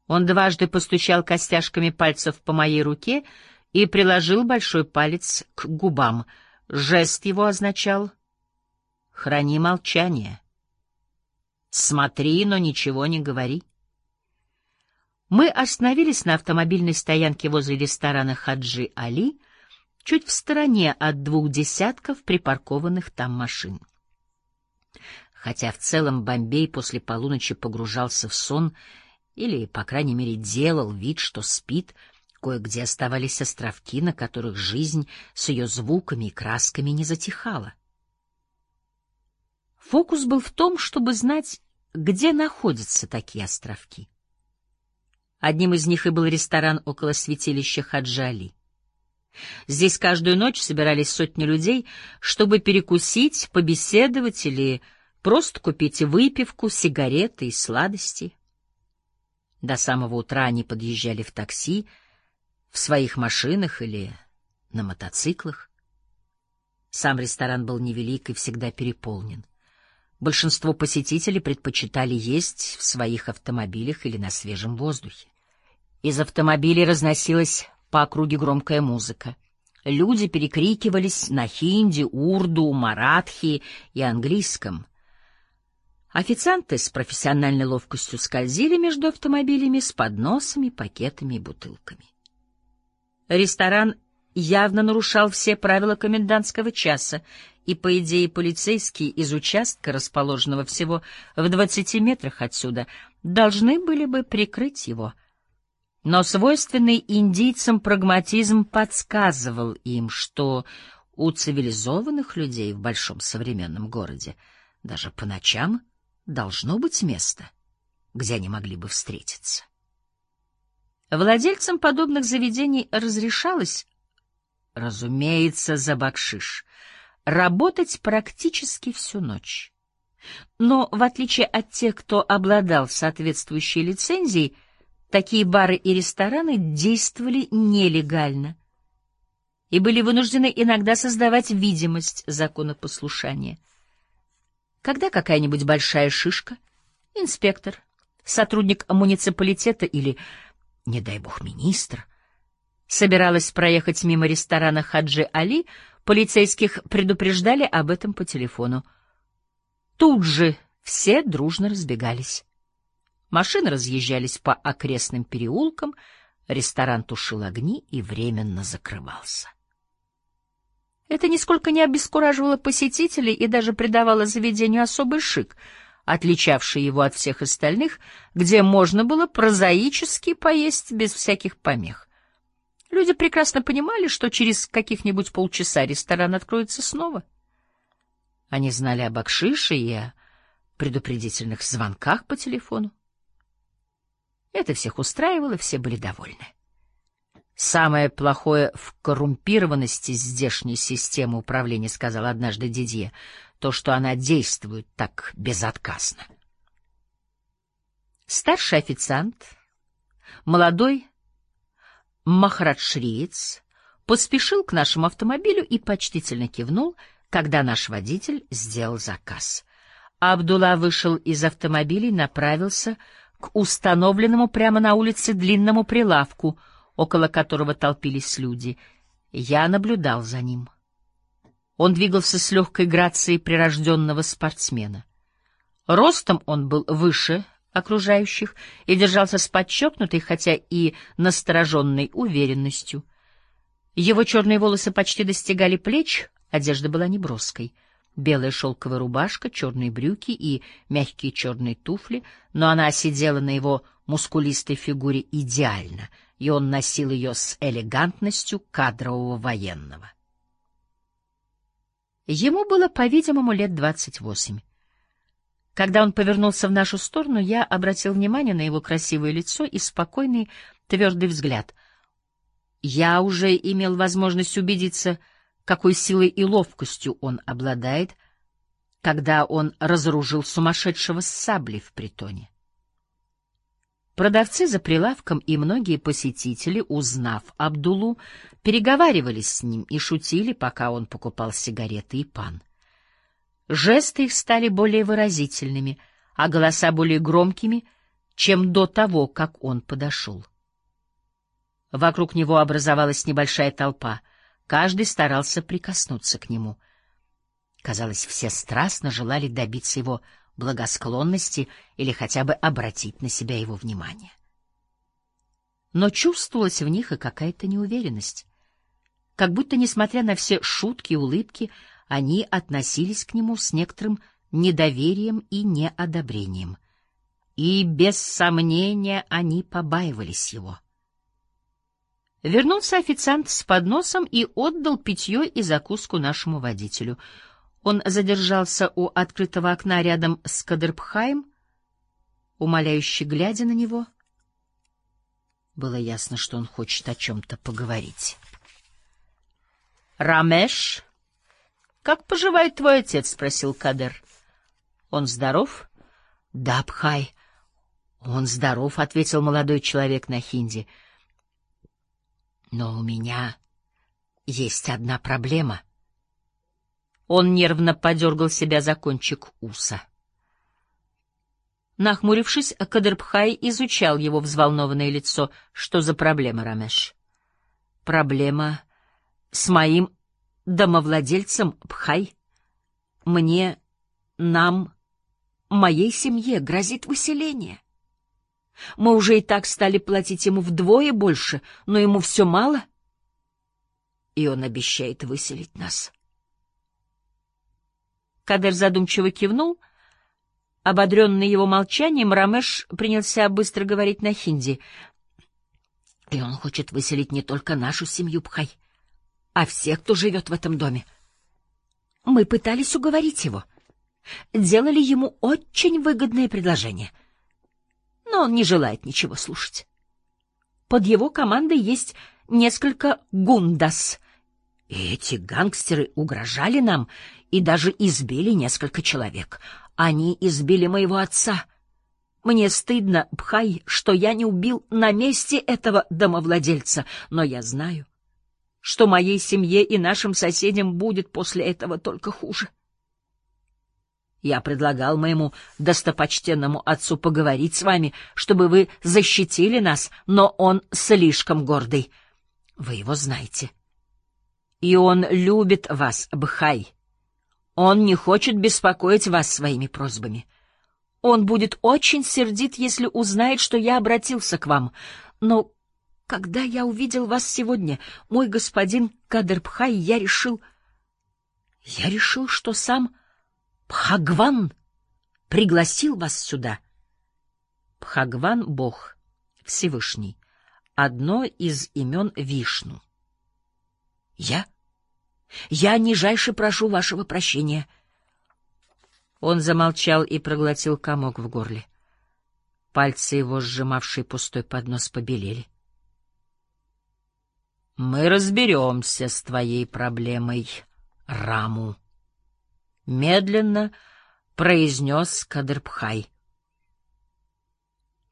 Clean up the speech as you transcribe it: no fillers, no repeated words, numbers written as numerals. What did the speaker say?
Он дважды постучал костяшками пальцев по моей руке и приложил большой палец к губам. Жест его означал: «Храни молчание. Смотри, но ничего не говори». Мы остановились на автомобильной стоянке возле ресторана «Хаджи Али», чуть в стороне от 2 десятков припаркованных там машин. Хотя в целом Бомбей после полуночи погружался в сон или, по крайней мере, делал вид, что спит, кое-где оставались островки, на которых жизнь с ее звуками и красками не затихала. Фокус был в том, чтобы знать, где находятся такие островки. Одним из них и был ресторан около святилища Хаджи Али. Здесь каждую ночь собирались сотни людей, чтобы перекусить, побеседовать или просто купить выпивку, сигареты и сладости. До самого утра они подъезжали в такси, в своих машинах или на мотоциклах. Сам ресторан был невелик и всегда переполнен. Большинство посетителей предпочитали есть в своих автомобилях или на свежем воздухе. Из автомобилей разносилась по округе громкая музыка. Люди перекрикивались на хинди, урду, маратхи и английском. Официанты с профессиональной ловкостью скользили между автомобилями с подносами, пакетами и бутылками. Ресторан явно нарушал все правила комендантского часа, и, по идее, полицейские из участка, расположенного всего в 20 метрах отсюда, должны были бы прикрыть его. Но свойственный индийцам прагматизм подсказывал им, что у цивилизованных людей в большом современном городе даже по ночам должно быть место, где они могли бы встретиться. Владельцам подобных заведений разрешалось, разумеется, за бакшиш, работать практически всю ночь. Но, в отличие от тех, кто обладал соответствующей лицензией, такие бары и рестораны действовали нелегально и были вынуждены иногда создавать видимость законопослушания. Когда какая-нибудь большая шишка, инспектор, сотрудник муниципалитета или, не дай бог, министр, собиралась проехать мимо ресторана Хаджи Али, полицейских предупреждали об этом по телефону. Тут же все дружно разбегались. Машины разъезжались по окрестным переулкам, ресторан тушил огни и временно закрывался. Это нисколько не обескураживало посетителей и даже придавало заведению особый шик, отличавший его от всех остальных, где можно было прозаически поесть без всяких помех. Люди прекрасно понимали, что через каких-нибудь полчаса ресторан откроется снова. Они знали о бакшише и о предупредительных звонках по телефону. Это всех устраивало, все были довольны. «Самое плохое в коррумпированности здешней системы управления, — сказал однажды Дидье, — то, что она действует так безотказно». Старший официант, молодой махарадшриец, поспешил к нашему автомобилю и почтительно кивнул, когда наш водитель сделал заказ. Абдулла вышел из автомобиля и направился к установленному прямо на улице длинному прилавку, около которого толпились люди. Я наблюдал за ним. Он двигался с легкой грацией прирожденного спортсмена. Ростом он был выше окружающих и держался с подчеркнутой, хотя и настороженной уверенностью. Его черные волосы почти достигали плеч, одежда была неброской. Белая шелковая рубашка, черные брюки и мягкие черные туфли, но она сидела на его мускулистой фигуре идеально, и он носил ее с элегантностью кадрового военного. Ему было, по-видимому, лет 28. Когда он повернулся в нашу сторону, я обратил внимание на его красивое лицо и спокойный, твердый взгляд. Я уже имел возможность убедиться, какой силой и ловкостью он обладает, когда он разоружил сумасшедшего с саблей в притоне. Продавцы за прилавком и многие посетители, узнав Абдуллу, переговаривались с ним и шутили, пока он покупал сигареты и пан. Жесты их стали более выразительными, а голоса более громкими, чем до того, как он подошел. Вокруг него образовалась небольшая толпа. Каждый старался прикоснуться к нему. Казалось, все страстно желали добиться его благосклонности или хотя бы обратить на себя его внимание. Но чувствовалась в них и какая-то неуверенность. Как будто, несмотря на все шутки и улыбки, они относились к нему с некоторым недоверием и неодобрением. И, без сомнения, они побаивались его. Вернулся официант с подносом и отдал питье и закуску нашему водителю. Он задержался у открытого окна рядом с Кадырбхаем, умоляюще глядя на него. Было ясно, что он хочет о чем-то поговорить. — Рамеш, как поживает твой отец? — спросил Кадыр. — Он здоров? — Да, Бхай. — Он здоров, — ответил молодой человек на хинди. — Но у меня есть одна проблема. Он нервно подергал себя за кончик уса. Нахмурившись, Кадырбхай изучал его взволнованное лицо. — Что за проблема, Рамеш? — Проблема с моим домовладельцем, Бхай. Мне, нам, моей семье грозит выселение. Мы уже и так стали платить ему вдвое больше, но ему все мало, и он обещает выселить нас. Кадыр задумчиво кивнул. Ободренный его молчанием, Рамеш принялся быстро говорить на хинди. И он хочет выселить не только нашу семью, Бхай, а всех, кто живет в этом доме. Мы пытались уговорить его, делали ему очень выгодное предложение, но он не желает ничего слушать. Под его командой есть несколько гундас, и эти гангстеры угрожали нам и даже избили несколько человек. Они избили моего отца. Мне стыдно, Бхай, что я не убил на месте этого домовладельца, но я знаю, что моей семье и нашим соседям будет после этого только хуже. Я предлагал моему достопочтенному отцу поговорить с вами, чтобы вы защитили нас, но он слишком гордый. Вы его знаете. И он любит вас, Бхай. Он не хочет беспокоить вас своими просьбами. Он будет очень сердит, если узнает, что я обратился к вам. Но когда я увидел вас сегодня, мой господин Кадырбхай, я решил, что сам Бхагван пригласил вас сюда. Бхагван — Бог, Всевышний, одно из имен Вишну. Я нижайше прошу вашего прощения. Он замолчал и проглотил комок в горле. Пальцы его, сжимавшие пустой поднос, побелели. — Мы разберемся с твоей проблемой, Раму, — медленно произнес Кадырбхай.